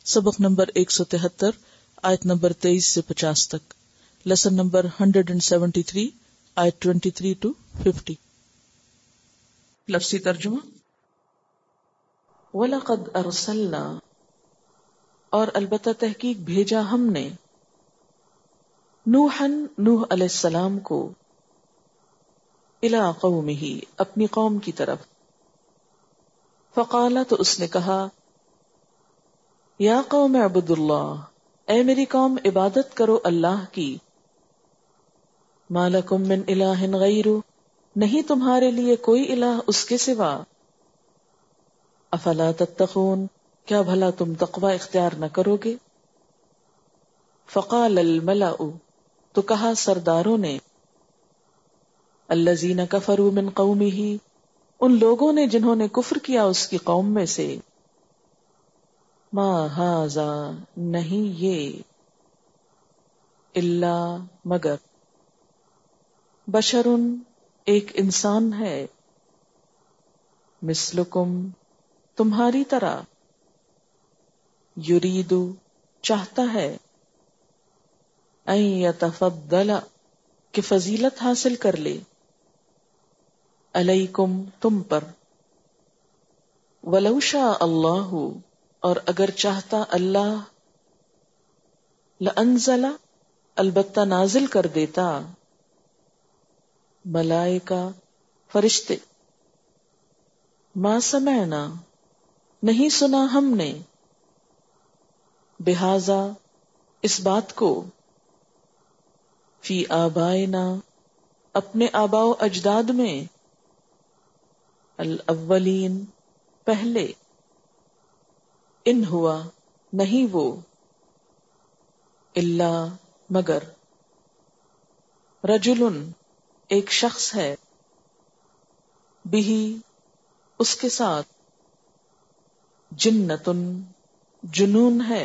سبق نمبر 173 آیت نمبر 23 سے 50 تک. لیسن نمبر 173 آیت 23 to 50. لفظی ترجمہ. وَلَقَدْ أَرْسَلْنَا، اور البتہ تحقیق بھیجا ہم نے، نوح علیہ السلام کو، اِلَىٰ قَوْمِهِ اپنی قوم کی طرف. فقال، تو اس نے کہا، یا قوم اعبدوا اللہ، اے میری قوم عبادت کرو اللہ کی. ما لکم من الہ غیرہ، نہیں تمہارے لیے کوئی الہ اس کے سوا. افلا تتقون، کیا بھلا تم تقوی اختیار نہ کرو گے. فقال الملأ، تو کہا سرداروں نے، الذین کفروا من قومہ، ان لوگوں نے جنہوں نے کفر کیا اس کی قوم میں سے، ما ھذا، نہیں یہ، الا مگر، بشر، ایک انسان ہے، مثلکم، تمہاری طرح، یرید، چاہتا ہے، ان یتفضل، کہ فضیلت حاصل کر لے، علیکم، تم پر. ولو شاء اللہ، اور اگر چاہتا اللہ، لانزل، البتہ نازل کر دیتا، ملائکہ، فرشتے. ما سمعنا، نہیں سنا ہم نے، بہذا، اس بات کو، فی آبائنا، اپنے آباء و اجداد میں، الاولین، پہلے. ان ہوا، نہیں وہ، الا، مگر، رجل، ایک شخص ہے، بہی، اس کے ساتھ، جنۃ، جنون ہے.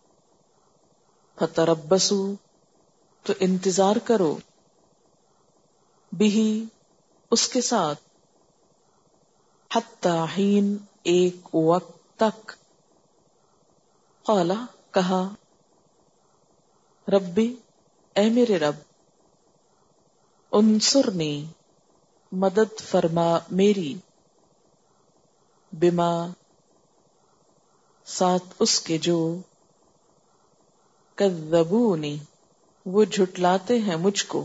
فتربصوا، تو انتظار کرو، بہی، اس کے ساتھ، حتی حین، ایک وقت تک. قال، کہا، ربی، اے میرے رب، انصرنی، مدد فرما میری، بما، ساتھ اس کے جو، کذبونی، وہ جھٹلاتے ہیں مجھ کو.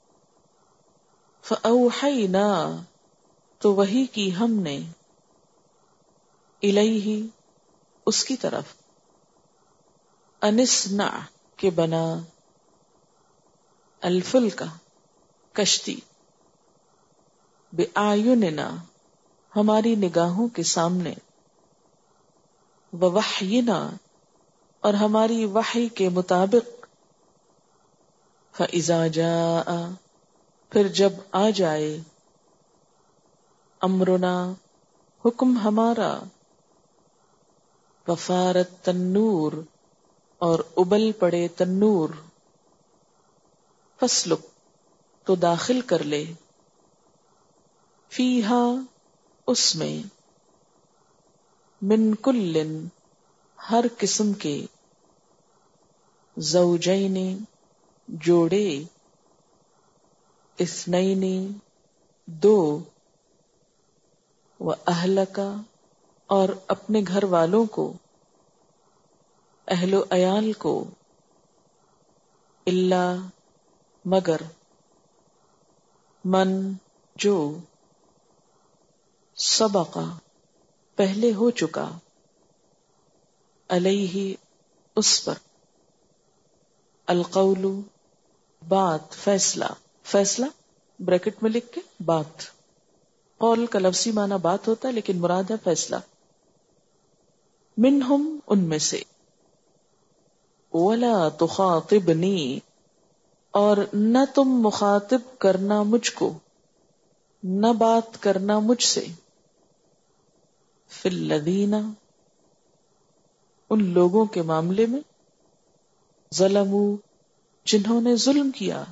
فاوحینا، تو وحی کی ہم نے، الیہ، اس کی طرف، ان اصنع، کہ بنا، الفلک، کشتی، بأعیننا، ہماری نگاہوں کے سامنے، ووحینا، اور ہماری وحی کے مطابق. فإذا جاء، پھر جب آ جائے، امرنا، حکم ہمارا، وفارت تنور، اور ابل پڑے تنور، فسلک، تو داخل کر لے، فیہا، اس میں، من کل، ہر قسم کے، زوجین، جوڑے، اثنین، دو، واہلک، اور اپنے گھر والوں کو، اہل و عیال کو، الا، مگر، من، جو، سبق، پہلے ہو چکا، علیہ، اس پر، القول، بات، فیصلہ. فیصلہ بریکٹ میں لکھ کے بات. قول کا لفظی معنی بات ہوتا ہے لیکن مراد ہے فیصلہ. منہم، ان میں سے. ولا تخاطبنی، اور نہ تم مخاطب کرنا مجھ کو، نہ بات کرنا مجھ سے. فی الذین، ان لوگوں کے معاملے میں، ظلموا، جنہوں نے ظلم کیا.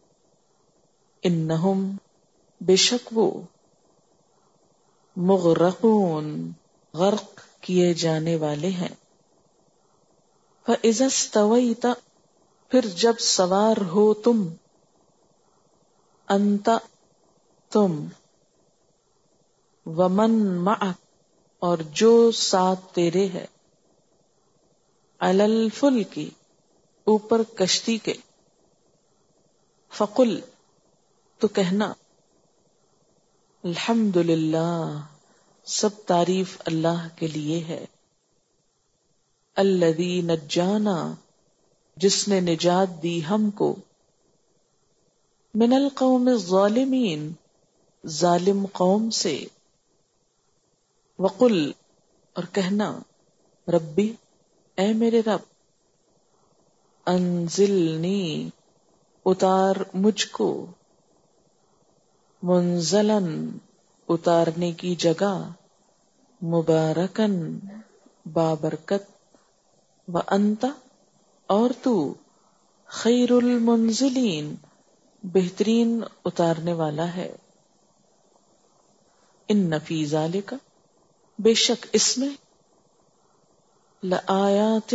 انہم، بے شک وہ، مغرقون، غرق کیے جانے والے ہیں. فَإِذَا اسْتَوَيْتَ پھر جب سوار ہو تم، انت تم، ومن معک اور جو ساتھ تیرے ہے، علی الفلک اوپر کشتی کے، فقل تو کہنا، الحمدللہ سب تعریف اللہ کے لیے ہے، الذی نجانا جس نے نجات دی ہم کو، من القوم الظالمین ظالم قوم سے، وقل اور کہنا، ربی اے میرے رب، انزلنی اتار مجھ کو، منزلن اتارنے کی جگہ، مبارکن بابرکت، وانت اور تو، خیر المنزلین بہترین اتارنے والا ہے، ان فی ذالک بے شک اس میں، لآیات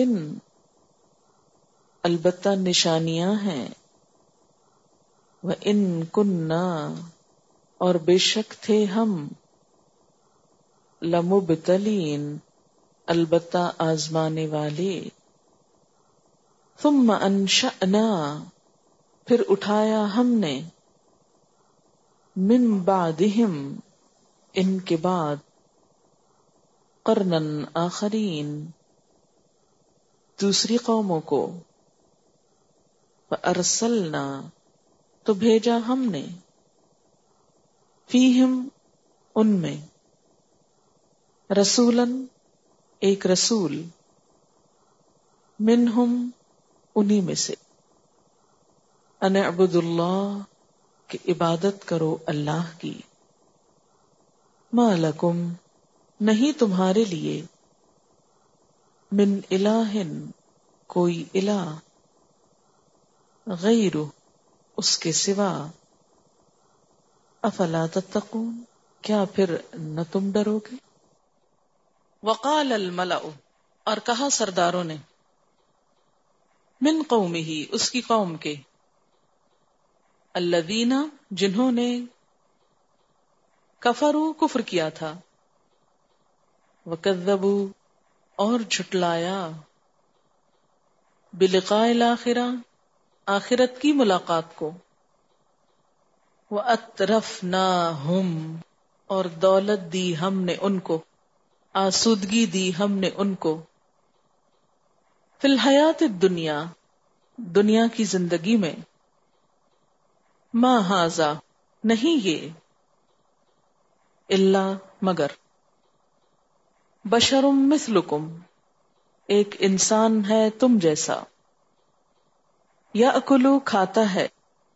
البتہ نشانیاں ہیں، وَإِن كُنَّا اور بے شک تھے ہم، لمبتلین البتہ آزمانے والے، ثم انشأنا پھر اٹھایا ہم نے، من بعدہم ان کے بعد، قرنن آخرین دوسری قوموں کو، فارسلنا تو بھیجا ہم نے، فیہم ان میں، رسولن ایک رسول، منہم انہی میں سے، ان اعبدوا اللہ کہ عبادت کرو اللہ کی، ما لکم نہیں تمہارے لیے، من الہ کوئی الہ، غیر اس کے سوا، افلا تتقون کیا پھر نہ تم ڈرو گے، وقال الملأ اور کہا سرداروں نے، من قومہ اس کی قوم کے، الذین جنہوں نے، کفروا کفر کیا تھا، وکذبوا اور جھٹلایا، بلقاء الآخرہ آخرت کی ملاقات کو، وَأَتْرَفْنَاهُمْ اور دولت دی ہم نے ان کو، آسودگی دی ہم نے ان کو، فی الحیات الدنیا دنیا کی زندگی میں، ما ھذا نہیں یہ، الا مگر، بشر مثلکم ایک انسان ہے تم جیسا، یأکل کھاتا ہے،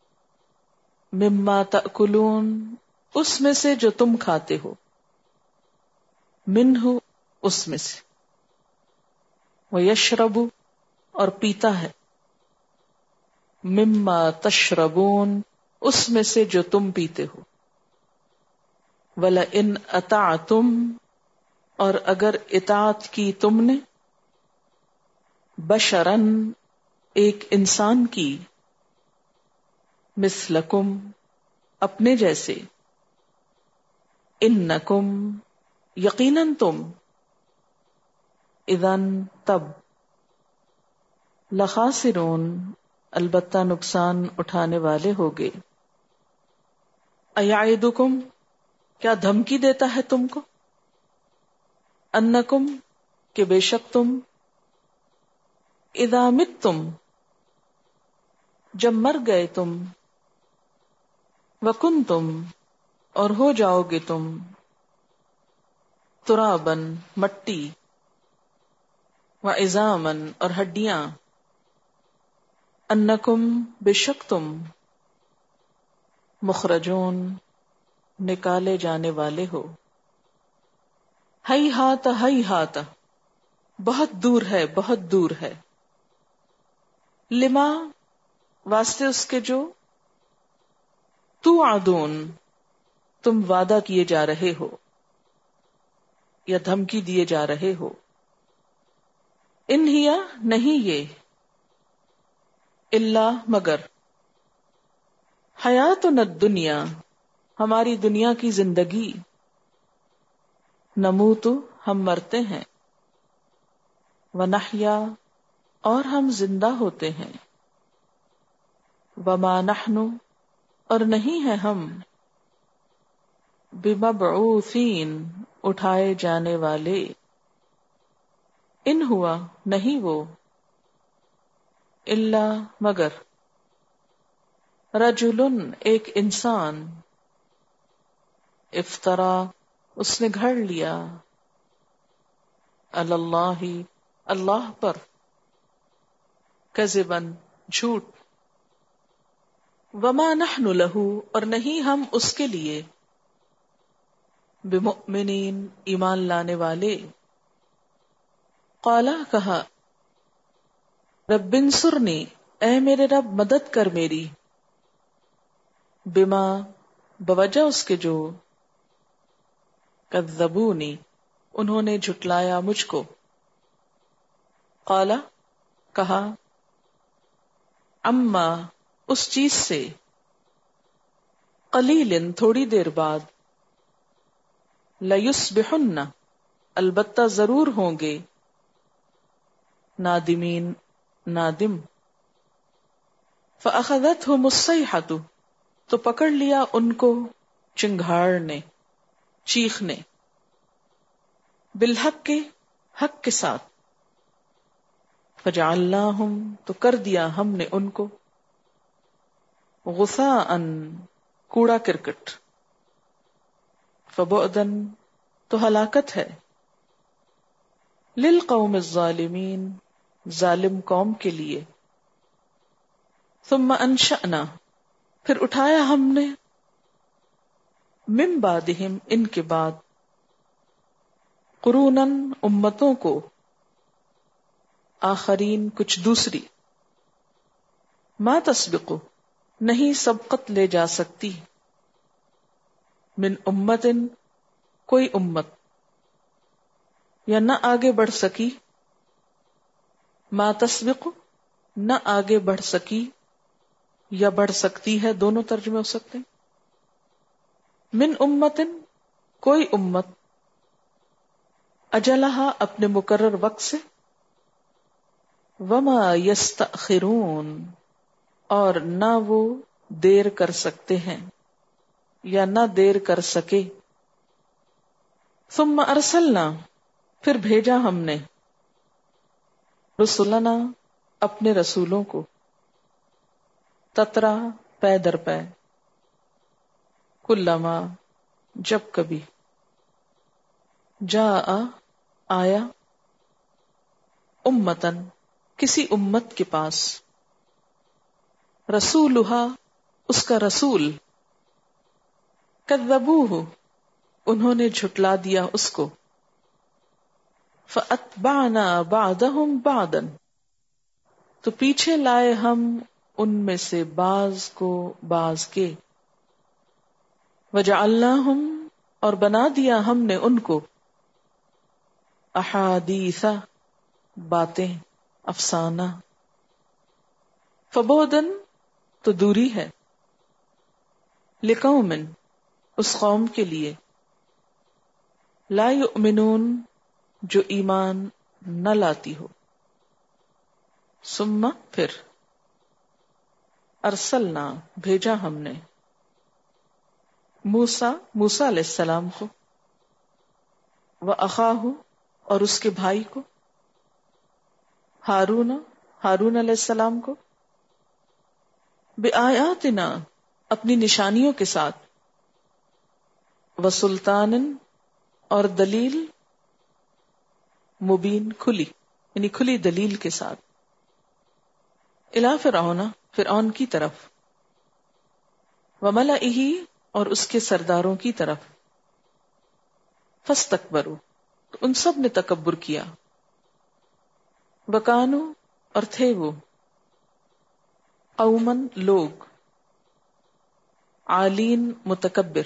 مما تأکلون اس میں سے جو تم کھاتے ہو، منہ اس میں سے، ویشرب اور پیتا ہے، مما تشربون اس میں سے جو تم پیتے ہو، وَلَئِنْ أَطَعْتُمْ اور اگر اطاعت کی تم نے، بشرن ایک انسان کی، مثلکم اپنے جیسے، انکم یقیناً تم، اذن تب، لخاسرون البتہ نقصان اٹھانے والے ہوگے، ایعدکم کیا دھمکی دیتا ہے تم کو، انکم کہ بے شک تم، اذا متم جب مر گئے تم، وکنتم اور ہو جاؤ گے تم، ترابن مٹی، وعظامن اور ہڈیاں، انکم بے شک تم، مخرجون نکالے جانے والے ہو، ہیہات بہت دور ہے بہت دور ہے، لما واسطے اس کے جو، توعدون تم وعدہ کیے جا رہے ہو یا دھمکی دیے جا رہے ہو، ان ہیا نہیں یہ، الا مگر، حیاتنا الدنیا ہماری دنیا کی زندگی، نموت ہم مرتے ہیں، ونحیا اور ہم زندہ ہوتے ہیں، وما نحن اور نہیں ہے ہم، بمبعوثین اٹھائے جانے والے، ان ہوا نہیں وہ، الا مگر، رجل ایک انسان، افترا اس نے گھڑ لیا، علی اللہ اللہ پر، کذباً جھوٹ، وما نحن لہ اور نہیں ہم اس کے لیے، بمؤمنین ایمان لانے والے، قالا کہا، رب انصرنی اے میرے رب مدد کر میری، بما بوجہ اس کے جو، کذبونی انہوں نے جھٹلایا مجھ کو، قالا کہا، اما اس چیز سے، قلیل تھوڑی دیر بعد، لیصبحن البتہ ضرور ہوں گے، نادمین نادم، فأخذتهم الصیحۃ تو پکڑ لیا ان کو چنگھاڑ نے، چیخ نے، بالحق کے حق کے ساتھ، فجعلناہم تو کر دیا ہم نے ان کو، غثاء کوڑا کرکٹ، فبعدن تو ہلاکت ہے، للقوم الظالمین ظالم قوم کے لیے، ثم انشأنا پھر اٹھایا ہم نے، من بعدہم ان کے بعد، قروناً امتوں کو، آخرین کچھ دوسری، ما تسبق نہیں سبقت لے جا سکتی، من امتن کوئی امت، یا نہ آگے بڑھ سکی، ما تسبق نہ آگے بڑھ سکی یا بڑھ سکتی ہے، دونوں ترجمے ہو سکتے ہیں، من امتن کوئی امت، اجلہا اپنے مقرر وقت سے، وما یستأخرون اور نہ وہ دیر کر سکتے ہیں یا نہ دیر کر سکے، ثم ارسلنا پھر بھیجا ہم نے، رسلنا اپنے رسولوں کو، تترا پے در پے، کلما جب کبھی، جاء آیا، امتن کسی امت کے پاس، رسولہا اس کا رسول، کذبوہ انہوں نے جھٹلا دیا اس کو، فأتبعنا بعضهم بعضا تو پیچھے لائے ہم ان میں سے بعض کو بعض کے، وجعلناہم اور بنا دیا ہم نے ان کو، احادیث باتیں، افسانہ، فبعدن تو دوری ہے، لقوم اس قوم کے لیے، لا یؤمنون جو ایمان نہ لاتی ہو، ثم پھر، ارسلنا بھیجا ہم نے، موسیٰ علیہ السلام کو، واخاہ اور اس کے بھائی کو، ہارون علیہ السلام کو، بآیاتنا اپنی نشانیوں کے ساتھ، وسلطان اور دلیل، مبین کھلی یعنی کھلی دلیل کے ساتھ، الی فرعون کی طرف، وملئہ اور اس کے سرداروں کی طرف، فاستکبروا تو ان سب نے تکبر کیا، وکانوا اور تھے وہ، قومن لوگ، عالین متکبر،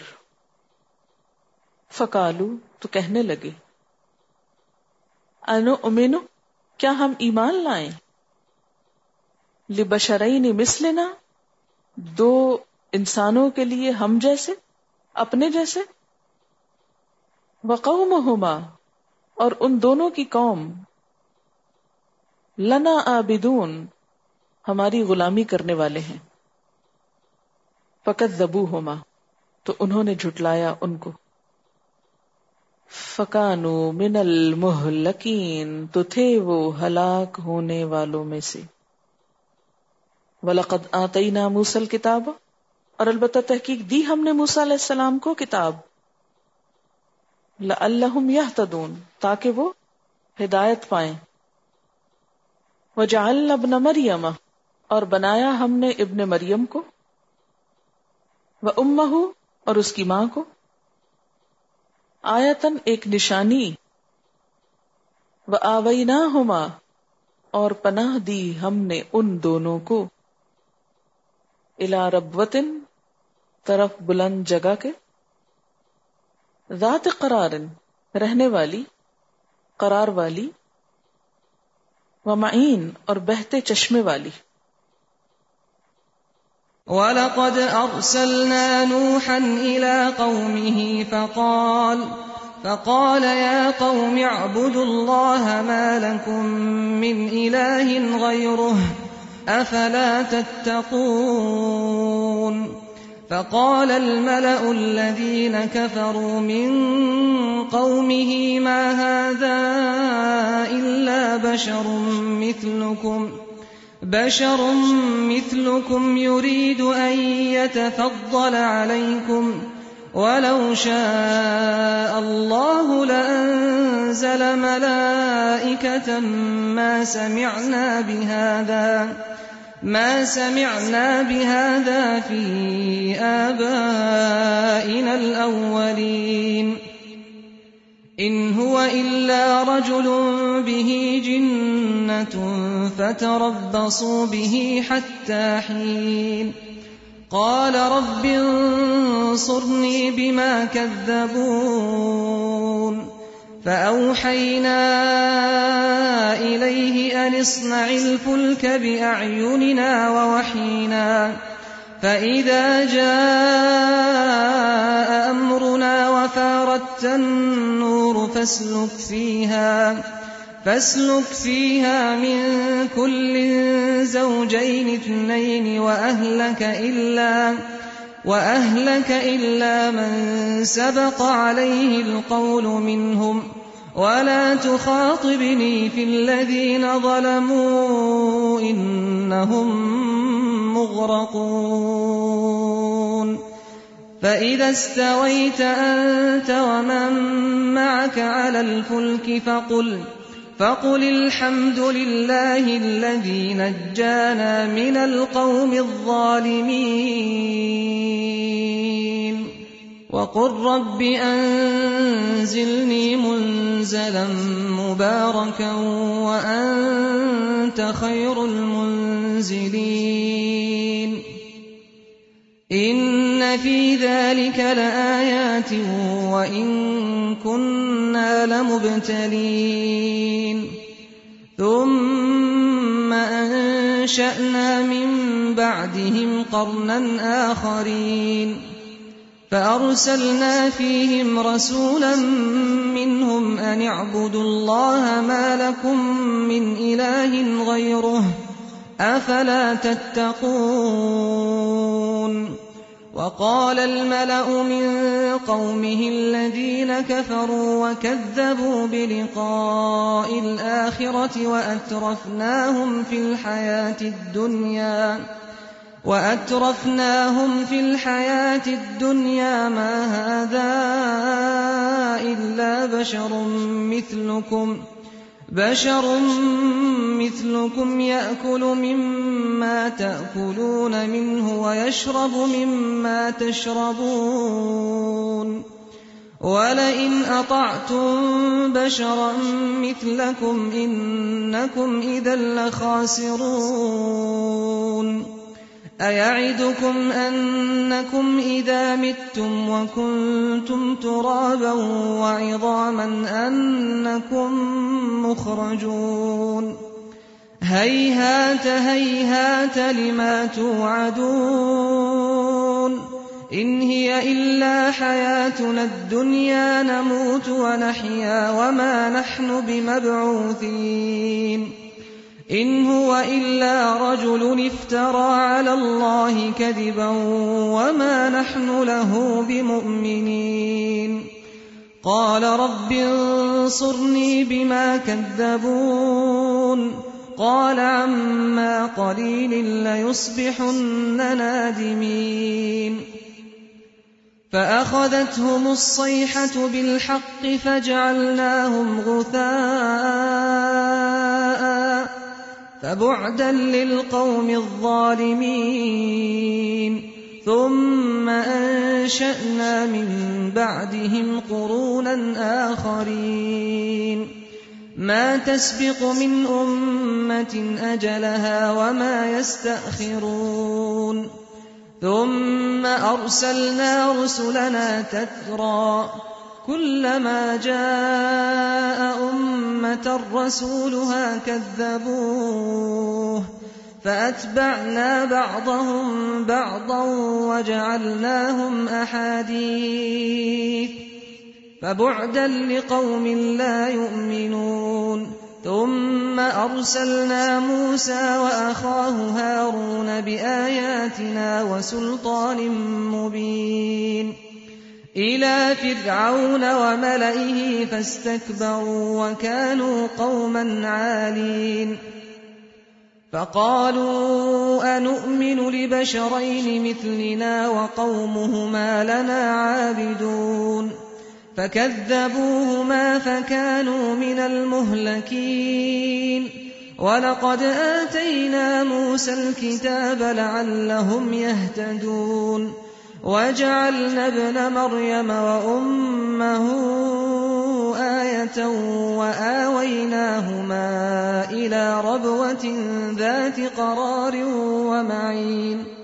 فقالو تو کہنے لگے، انؤمن क्या हम ईमान लाएं? लिबशरैन मिस्लिना, दो इंसानों के लिए हम जैसे, अपने जैसे। वक़ौमुहुमा, और उन दोनों की कौम, लना आबिदून, हमारी गुलामी करने वाले हैं। फकज़्ज़बूहुमा, तो उन्होंने झुटलाया उनको। फकानू मिनल मुहलकीन, तो थे वो हलाक होने वालों में से। वलक़द आतैना मूसल किताब, और अलबत्ता तहकीक दी हमने मूसा अलैहिस्सलाम को किताब। लअल्लहुम यहतदून, ताकि वो हिदायत पाएं। वजअलना इब्न मरियम, और बनाया हमने इब्न मरियम को। व उम्महु, और उसकी मां को। आयतन, एक निशानी। व आवैनाहुमा, और पनाह दी हमने उन दोनों को। इला रब्वतिन, तरफ बुलंद जगह के। ज़ात करारिन, रहने वाली, करार वाली। व मईन, और बहते चश्मे वाली। वलक़द अर्सलना नूहन इला क़ौमिही फ़क़ाल या क़ौमि अअ्बुदुल्लाह मा लकुम मिन इलाहिन ग़ैरुहु अफ़ला तत्तक़ून। फ़क़ाल अलमलअु الذين كفروا من قومه ما هذا إلا بشر مثلكم يريد أن يتفضل عليكم ولو شاء الله لأنزل ملائكة ما سمعنا بهذا في آبائنا الأولين إن هو إلا رجل به جنة فتربصوا به حتى حين قال رب انصرني بما كذبون فأوحينا إليه أن اصنع الفلك بأعيننا ووحينا فإذا جاء أمرنا وفارت النور فاسلك فيها من كل زوجين اثنين وأهلك إلا من سبق عليه القول منهم ولا تخاطبني في الذين ظلموا إنهم مغرقون فإذا استويت أنت ومن معك على الفلك فقل الحمد لله الذي نجانا من القوم الظالمين وقل رب أنزلني منزلا مباركا وأنت خير المنزلين إن في ذلك لآيات وإن كنا لمبتلين ثم أنشأنا من بعدهم قرنا آخرين فأرسلنا فيهم رسولا منهم أن اعبدوا الله ما لكم من إله غيره أفلا تتقون وقال الملأ من قومه الذين كفروا وكذبوا بلقاء الآخرة وأترفناهم في الحياة الدنيا ما هذا إلا بشر مثلكم يأكل مما تأكلون منه ويشرب مما تشربون ولئن أطعتم بشرا مثلكم إنكم إذا لخاسرون أيعدكم أنكم إذا متم وكنتم ترابا وعظاما أنكم مخرجون هيهات هيهات لما توعدون إن هي إلا حياتنا الدنيا نموت ونحيا وما نحن بمبعوثين إن هو إلا رجل افترى على الله كذبا وما نحن له بمؤمنين قال رب انصرني بما كذبون قال عما قليل ليصبحن نادمين فأخذتهم الصيحة بالحق فجعلناهم غثاء فبعدا للقوم الظالمين ثم أنشأنا من بعدهم قرونا آخرين ما تسبق من أمة أجلها وما يستأخرون ثم أرسلنا رسلنا تترى كلما جاء أمة رسولها كذبوه فأتبعنا بعضهم بعضا وجعلناهم أحاديث فبعدا لقوم لا يؤمنون ثم أرسلنا موسى وأخاه هارون بآياتنا وسلطان مبين إلى فرعون وملئه فاستكبروا وكانوا قوما عالين فقالوا أنؤمن لبشرين مثلنا وقومهما لنا عابدون فكذبوهما فكانوا من المهلكين ولقد آتينا موسى الكتاب لعلهم يهتدون وجعلنا ابن مريم وأمه آية وآويناهما إلى ربوة ذات قرار ومعين